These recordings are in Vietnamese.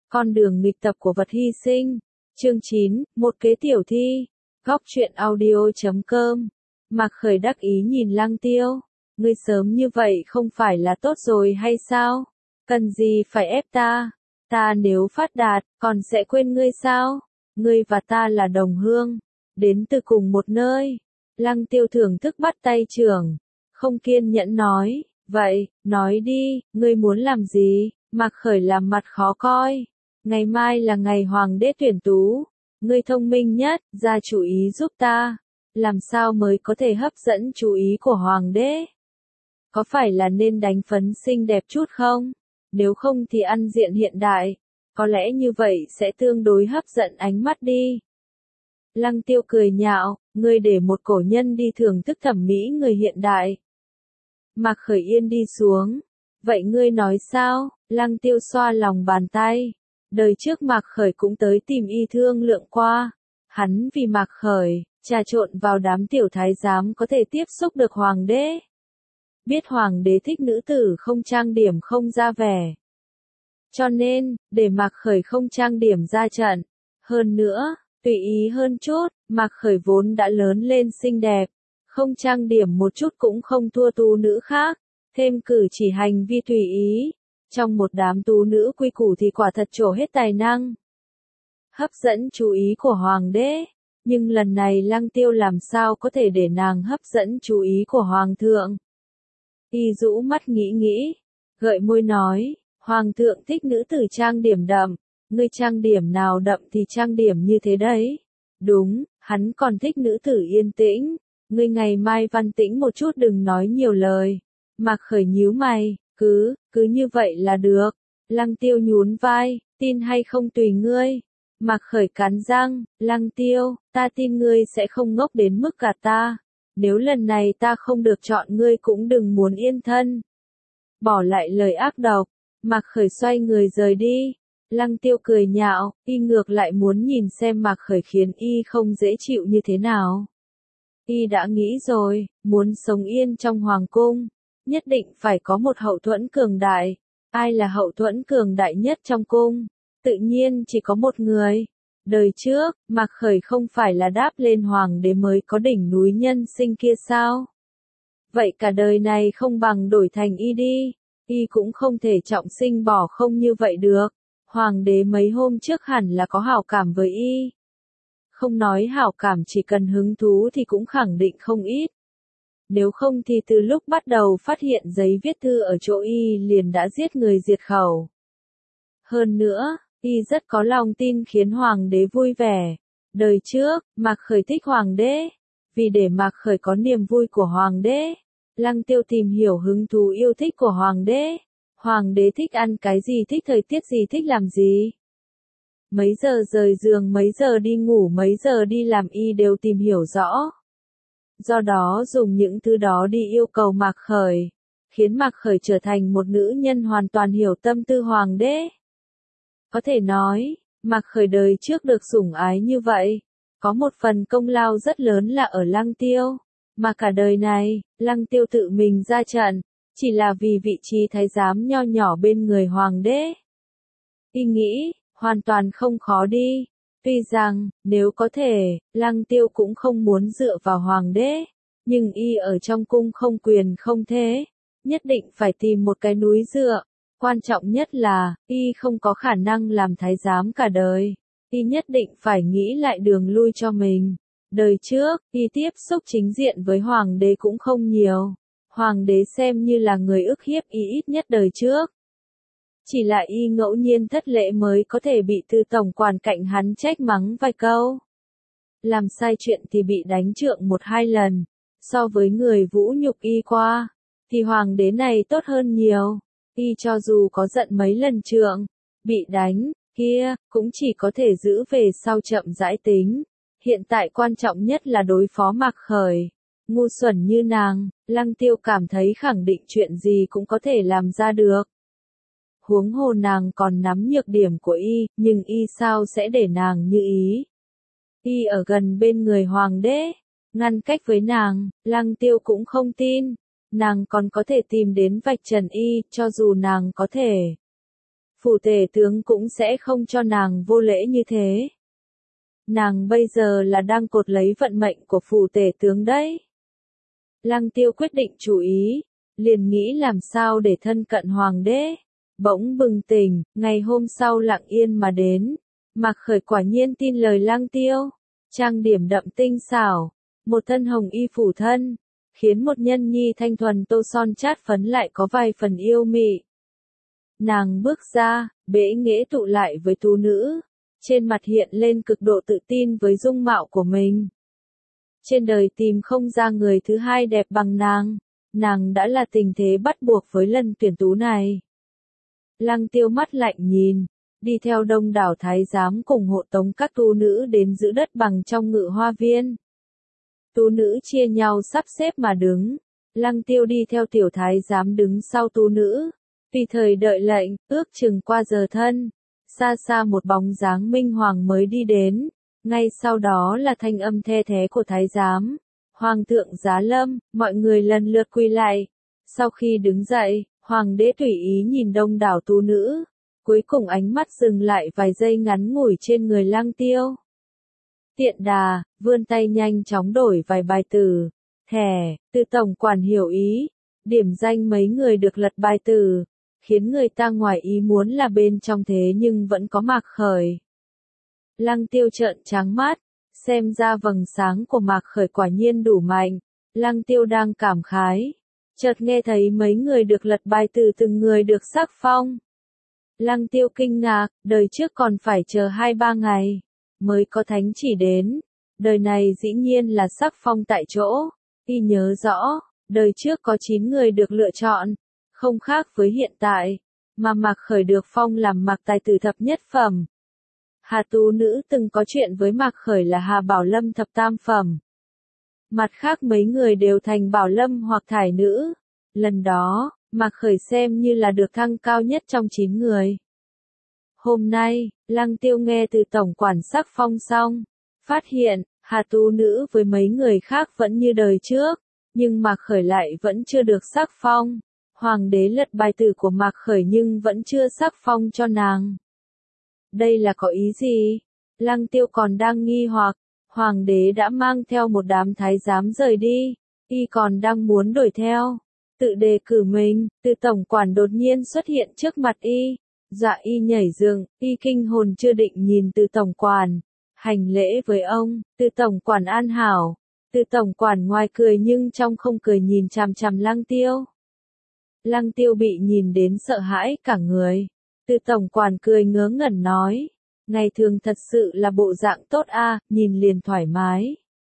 Con đường nghịch tập của vật hy sinh. Chương 9, một kế tiểu thi. Góc truyện audio.com. Mạc Khởi đắc ý nhìn Lăng Tiêu. Ngươi sớm như vậy không phải là tốt rồi hay sao? Cần gì phải ép ta? Ta nếu phát đạt, còn sẽ quên ngươi sao? Ngươi và ta là đồng hương, đến từ cùng một nơi. Lăng Tiêu thưởng thức bắt tay trưởng, không kiên nhẫn nói, vậy, nói đi, ngươi muốn làm gì? Mạc Khởi làm mặt khó coi. Ngày mai là ngày hoàng đế tuyển tú, ngươi thông minh nhất, ra chủ ý giúp ta. Làm sao mới có thể hấp dẫn chú ý của hoàng đế? Có phải là nên đánh phấn xinh đẹp chút không? Nếu không thì ăn diện hiện đại, có lẽ như vậy sẽ tương đối hấp dẫn ánh mắt đi. Lăng Tiêu cười nhạo, ngươi để một cổ nhân đi thưởng thức thẩm mỹ người hiện đại. Mạc Khởi yên đi xuống. Vậy ngươi nói sao? Lăng Tiêu xoa lòng bàn tay. Đời trước Mạc Khởi cũng tới tìm y thương lượng qua. Hắn vì Mạc Khởi, trà trộn vào đám tiểu thái giám có thể tiếp xúc được hoàng đế. Biết hoàng đế thích nữ tử không trang điểm không ra vẻ. Cho nên, để Mạc Khởi không trang điểm ra trận. Hơn nữa, tùy ý hơn chút, Mạc Khởi vốn đã lớn lên xinh đẹp. Không trang điểm một chút cũng không thua tú nữ khác. Thêm cử chỉ hành vi tùy ý. Trong một đám tú nữ quy củ thì quả thật trổ hết tài năng. Hấp dẫn chú ý của hoàng đế. Nhưng lần này Lăng Tiêu làm sao có thể để nàng hấp dẫn chú ý của hoàng thượng. Y rũ mắt nghĩ, gợi môi nói, hoàng thượng thích nữ tử trang điểm đậm, ngươi trang điểm nào đậm thì trang điểm như thế đấy. Đúng, hắn còn thích nữ tử yên tĩnh, ngươi ngày mai văn tĩnh một chút đừng nói nhiều lời. Mạc Khởi nhíu mày, cứ như vậy là được. Lăng Tiêu nhún vai, tin hay không tùy ngươi. Mạc Khởi cắn răng, Lăng Tiêu, ta tin ngươi sẽ không ngốc đến mức gạt ta. Nếu lần này ta không được chọn ngươi cũng đừng muốn yên thân. Bỏ lại lời ác độc, Mạc Khởi xoay người rời đi. Lăng Tiêu cười nhạo, y ngược lại muốn nhìn xem Mạc Khởi khiến y không dễ chịu như thế nào. Y đã nghĩ rồi, muốn sống yên trong hoàng cung, nhất định phải có một hậu thuẫn cường đại. Ai là hậu thuẫn cường đại nhất trong cung? Tự nhiên chỉ có một người. Đời trước, Mạc Khởi không phải là đáp lên hoàng đế mới có đỉnh núi nhân sinh kia sao? Vậy cả đời này không bằng đổi thành y đi. Y cũng không thể trọng sinh bỏ không như vậy được. Hoàng đế mấy hôm trước hẳn là có hảo cảm với y. Không nói hảo cảm chỉ cần hứng thú thì cũng khẳng định không ít. Nếu không thì từ lúc bắt đầu phát hiện giấy viết thư ở chỗ y liền đã giết người diệt khẩu. Hơn nữa, y rất có lòng tin khiến hoàng đế vui vẻ. Đời trước, Mạc Khởi thích hoàng đế. Vì để Mạc Khởi có niềm vui của hoàng đế, Lăng Tiêu tìm hiểu hứng thú yêu thích của hoàng đế. Hoàng đế thích ăn cái gì, thích thời tiết gì, thích làm gì. Mấy giờ rời giường, mấy giờ đi ngủ, mấy giờ đi làm y đều tìm hiểu rõ. Do đó dùng những thứ đó đi yêu cầu Mạc Khởi, khiến Mạc Khởi trở thành một nữ nhân hoàn toàn hiểu tâm tư hoàng đế. Có thể nói, Mạc Khởi đời trước được sủng ái như vậy, có một phần công lao rất lớn là ở Lăng Tiêu, mà cả đời này, Lăng Tiêu tự mình ra trận, chỉ là vì vị trí thái giám nho nhỏ bên người hoàng đế. Y nghĩ, hoàn toàn không khó đi. Tuy rằng, nếu có thể, Lăng Tiêu cũng không muốn dựa vào hoàng đế, nhưng y ở trong cung không quyền không thế, nhất định phải tìm một cái núi dựa. Quan trọng nhất là, y không có khả năng làm thái giám cả đời, y nhất định phải nghĩ lại đường lui cho mình. Đời trước, y tiếp xúc chính diện với hoàng đế cũng không nhiều, hoàng đế xem như là người ức hiếp y ít nhất đời trước. Chỉ là y ngẫu nhiên thất lễ mới có thể bị thư tổng quản cạnh hắn trách mắng vài câu. Làm sai chuyện thì bị đánh trượng 1-2 lần, so với người vũ nhục y qua, thì hoàng đế này tốt hơn nhiều. Y cho dù có giận mấy lần trượng, bị đánh, kia, cũng chỉ có thể giữ về sau chậm rãi tính. Hiện tại quan trọng nhất là đối phó Mạc Khởi. Ngu xuẩn như nàng, Lăng Tiêu cảm thấy khẳng định chuyện gì cũng có thể làm ra được. Huống hồ nàng còn nắm nhược điểm của y, nhưng y sao sẽ để nàng như ý. Y ở gần bên người hoàng đế, ngăn cách với nàng, Lăng Tiêu cũng không tin. Nàng còn có thể tìm đến vạch trần y, cho dù nàng có thể phủ tể tướng cũng sẽ không cho nàng vô lễ như thế. Nàng bây giờ là đang cột lấy vận mệnh của phủ tể tướng đấy. Lăng Tiêu quyết định chú ý, liền nghĩ làm sao để thân cận hoàng đế. Bỗng bừng tỉnh, ngày hôm sau lặng yên mà đến. Mạc Khởi quả nhiên tin lời Lăng Tiêu, trang điểm đậm tinh xảo, một thân hồng y phủ thân, khiến một nhân nhi thanh thuần tô son chát phấn lại có vài phần yêu mị. Nàng bước ra, bẽ nghễ tụ lại với tú nữ, trên mặt hiện lên cực độ tự tin với dung mạo của mình. Trên đời tìm không ra người thứ hai đẹp bằng nàng đã là tình thế bắt buộc với lần tuyển tú này. Lăng Tiêu mắt lạnh nhìn, đi theo đông đảo thái giám cùng hộ tống các tú nữ đến giữ đất bằng trong ngự hoa viên. Tú nữ chia nhau sắp xếp mà đứng, Lăng Tiêu đi theo tiểu thái giám đứng sau tú nữ, tùy thời đợi lệnh, ước chừng qua giờ thân, xa xa một bóng dáng minh hoàng mới đi đến, ngay sau đó là thanh âm the thé của thái giám. Hoàng thượng giá lâm, mọi người lần lượt quỳ lại. Sau khi đứng dậy, hoàng đế tùy ý nhìn đông đảo tú nữ, cuối cùng ánh mắt dừng lại vài giây ngắn ngủi trên người Lăng Tiêu. Tiện đà, vươn tay nhanh chóng đổi vài bài từ, thẻ, từ tổng quản hiểu ý, điểm danh mấy người được lật bài từ, khiến người ta ngoài ý muốn là bên trong thế nhưng vẫn có Mạc Khởi. Lăng Tiêu trợn trắng mắt, xem ra vầng sáng của Mạc Khởi quả nhiên đủ mạnh. Lăng Tiêu đang cảm khái, chợt nghe thấy mấy người được lật bài từ từng người được sắc phong. Lăng Tiêu kinh ngạc, đời trước còn phải chờ 2-3 ngày mới có thánh chỉ đến, đời này dĩ nhiên là sắc phong tại chỗ. Y nhớ rõ, đời trước có 9 người được lựa chọn, không khác với hiện tại, mà Mạc Khởi được phong làm Mạc Tài Tử thập nhất phẩm. Hà tú nữ từng có chuyện với Mạc Khởi là Hà Bảo Lâm thập tam phẩm. Mặt khác mấy người đều thành Bảo Lâm hoặc Thải nữ. Lần đó, Mạc Khởi xem như là được thăng cao nhất trong 9 người. Hôm nay, Lăng Tiêu nghe từ tổng quản sắc phong xong, phát hiện, Hà tú nữ với mấy người khác vẫn như đời trước, nhưng Mạc Khởi lại vẫn chưa được sắc phong. Hoàng đế lật bài tử của Mạc Khởi nhưng vẫn chưa sắc phong cho nàng. Đây là có ý gì? Lăng Tiêu còn đang nghi hoặc, hoàng đế đã mang theo một đám thái giám rời đi, y còn đang muốn đuổi theo, tự đề cử mình, từ tổng quản đột nhiên xuất hiện trước mặt y, dọa y nhảy dựng, y kinh hồn chưa định nhìn từ tổng quản, hành lễ với ông, từ tổng quản an hảo, từ tổng quản ngoài cười nhưng trong không cười nhìn chằm chằm Lăng Tiêu. Lăng Tiêu bị nhìn đến sợ hãi cả người. Từ tổng quản cười ngớ ngẩn nói, ngày thường thật sự là bộ dạng tốt a, nhìn liền thoải mái.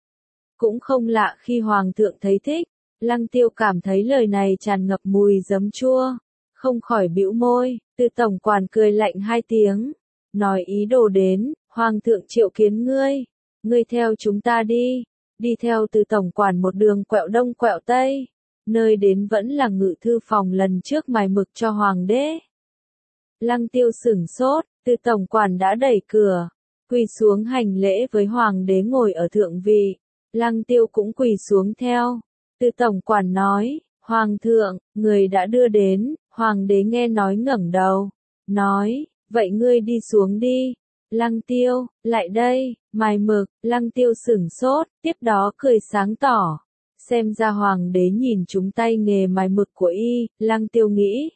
Cũng không lạ khi hoàng thượng thấy thích, Lăng Tiêu cảm thấy lời này tràn ngập mùi giấm chua, không khỏi bĩu môi, từ tổng quản cười lạnh 2 tiếng, nói ý đồ đến, hoàng thượng triệu kiến ngươi theo chúng ta đi theo từ tổng quản một đường quẹo đông quẹo tây, nơi đến vẫn là ngự thư phòng lần trước mài mực cho hoàng đế. Lăng Tiêu sửng sốt, từ tổng quản đã đẩy cửa, quỳ xuống hành lễ với hoàng đế ngồi ở thượng vị. Lăng Tiêu cũng quỳ xuống theo. Từ tổng quản nói, hoàng thượng, người đã đưa đến, hoàng đế nghe nói ngẩng đầu, nói, vậy ngươi đi xuống đi. Lăng Tiêu, lại đây, mài mực, Lăng Tiêu sửng sốt, tiếp đó cười sáng tỏ. Xem ra hoàng đế nhìn trúng tay nghề mài mực của y, Lăng Tiêu nghĩ.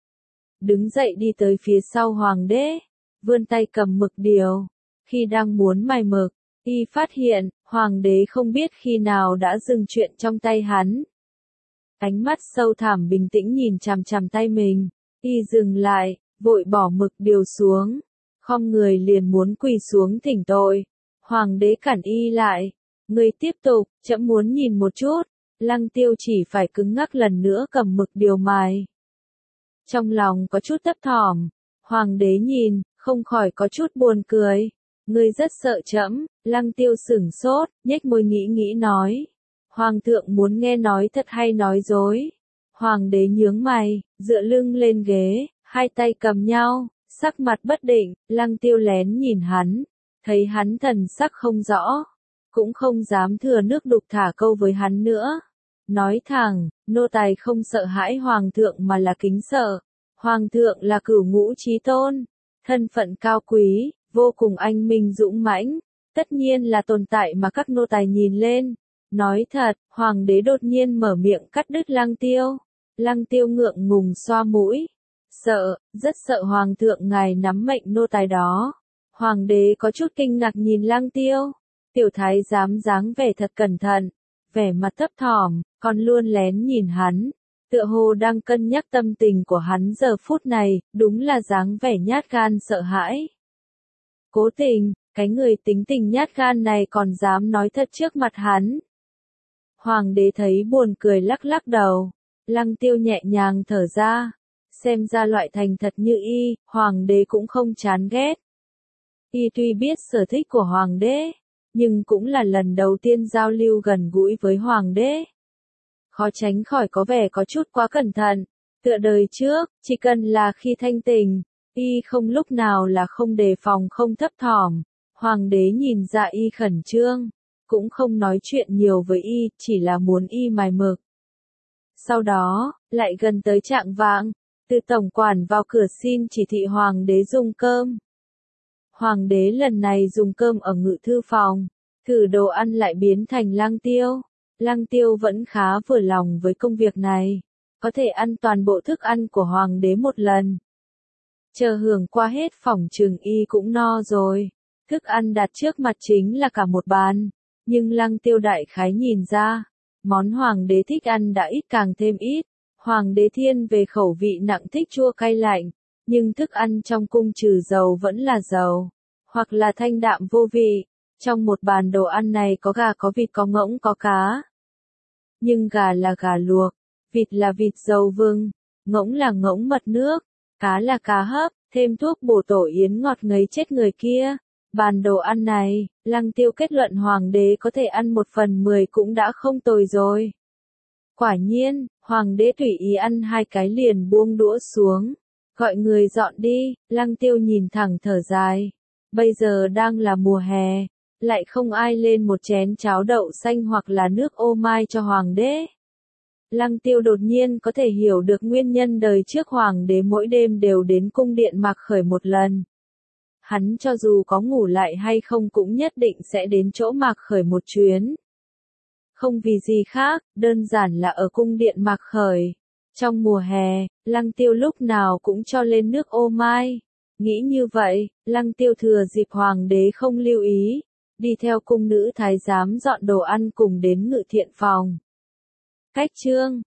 Đứng dậy đi tới phía sau hoàng đế, vươn tay cầm mực điều. Khi đang muốn mài mực, y phát hiện, hoàng đế không biết khi nào đã dừng chuyện trong tay hắn. Ánh mắt sâu thẳm bình tĩnh nhìn chằm chằm tay mình, y dừng lại, vội bỏ mực điều xuống, khom người liền muốn quỳ xuống thỉnh tội. Hoàng đế cản y lại, người tiếp tục, trẫm muốn nhìn một chút. Lăng Tiêu chỉ phải cứng ngắc lần nữa cầm mực điều mài. Trong lòng có chút thấp thỏm, hoàng đế nhìn, không khỏi có chút buồn cười. Ngươi rất sợ trẫm. Lăng Tiêu sửng sốt, nhếch môi nghĩ nói. Hoàng thượng muốn nghe nói thật hay nói dối? Hoàng đế nhướng mày, dựa lưng lên ghế, 2 tay cầm nhau, sắc mặt bất định. Lăng Tiêu lén nhìn hắn, thấy hắn thần sắc không rõ, cũng không dám thừa nước đục thả câu với hắn nữa. Nói thẳng, nô tài không sợ hãi hoàng thượng mà là kính sợ. Hoàng thượng là cửu ngũ chí tôn, thân phận cao quý, vô cùng anh minh dũng mãnh, tất nhiên là tồn tại mà các nô tài nhìn lên. Nói thật, hoàng đế đột nhiên mở miệng cắt đứt Lăng Tiêu. Lăng Tiêu ngượng ngùng xoa mũi. Sợ, rất sợ hoàng thượng ngài nắm mệnh nô tài đó. Hoàng đế có chút kinh ngạc nhìn Lăng Tiêu. Tiểu thái giám dáng vẻ thật cẩn thận, vẻ mặt thấp thỏm, còn luôn lén nhìn hắn. Tựa hồ đang cân nhắc tâm tình của hắn giờ phút này, đúng là dáng vẻ nhát gan sợ hãi. Cố Tình, cái người tính tình nhát gan này còn dám nói thật trước mặt hắn. Hoàng đế thấy buồn cười lắc lắc đầu. Lăng Tiêu nhẹ nhàng thở ra. Xem ra loại thành thật như y, hoàng đế cũng không chán ghét. Y tuy biết sở thích của hoàng đế, nhưng cũng là lần đầu tiên giao lưu gần gũi với hoàng đế. Khó tránh khỏi có vẻ có chút quá cẩn thận. Tựa đời trước, chỉ cần là khi thanh tình, y không lúc nào là không đề phòng không thấp thỏm. Hoàng đế nhìn ra y khẩn trương, cũng không nói chuyện nhiều với y, chỉ là muốn y mài mực. Sau đó, lại gần tới trạng vạng, từ tổng quản vào cửa xin chỉ thị hoàng đế dùng cơm. Hoàng đế lần này dùng cơm ở ngự thư phòng, thử đồ ăn lại biến thành Lăng Tiêu. Lăng Tiêu vẫn khá vừa lòng với công việc này, có thể ăn toàn bộ thức ăn của hoàng đế một lần. Chờ hưởng qua hết phòng trường y cũng no rồi, thức ăn đặt trước mặt chính là cả một bàn, nhưng Lăng Tiêu đại khái nhìn ra, món hoàng đế thích ăn đã ít càng thêm ít. Hoàng đế thiên về khẩu vị nặng thích chua cay lạnh, nhưng thức ăn trong cung trừ dầu vẫn là dầu, hoặc là thanh đạm vô vị. Trong một bàn đồ ăn này có gà có vịt có ngỗng có cá. Nhưng gà là gà luộc, vịt là vịt dầu vừng, ngỗng là ngỗng mật nước, cá là cá hấp, thêm thuốc bổ tổ yến ngọt ngấy chết người kia. Bàn đồ ăn này, Lăng Tiêu kết luận hoàng đế có thể ăn 1/10 cũng đã không tồi rồi. Quả nhiên, hoàng đế tùy ý ăn 2 cái liền buông đũa xuống, gọi người dọn đi. Lăng Tiêu nhìn thẳng thở dài. Bây giờ đang là mùa hè, lại không ai lên một chén cháo đậu xanh hoặc là nước ô mai cho hoàng đế. Lăng Tiêu đột nhiên có thể hiểu được nguyên nhân đời trước hoàng đế mỗi đêm đều đến cung điện Mạc Khởi một lần. Hắn cho dù có ngủ lại hay không cũng nhất định sẽ đến chỗ Mạc Khởi một chuyến. Không vì gì khác, đơn giản là ở cung điện Mạc Khởi. Trong mùa hè, Lăng Tiêu lúc nào cũng cho lên nước ô mai. Nghĩ như vậy, Lăng Tiêu thừa dịp hoàng đế không lưu ý, đi theo cung nữ thái giám dọn đồ ăn cùng đến ngự thiện phòng. Cách chương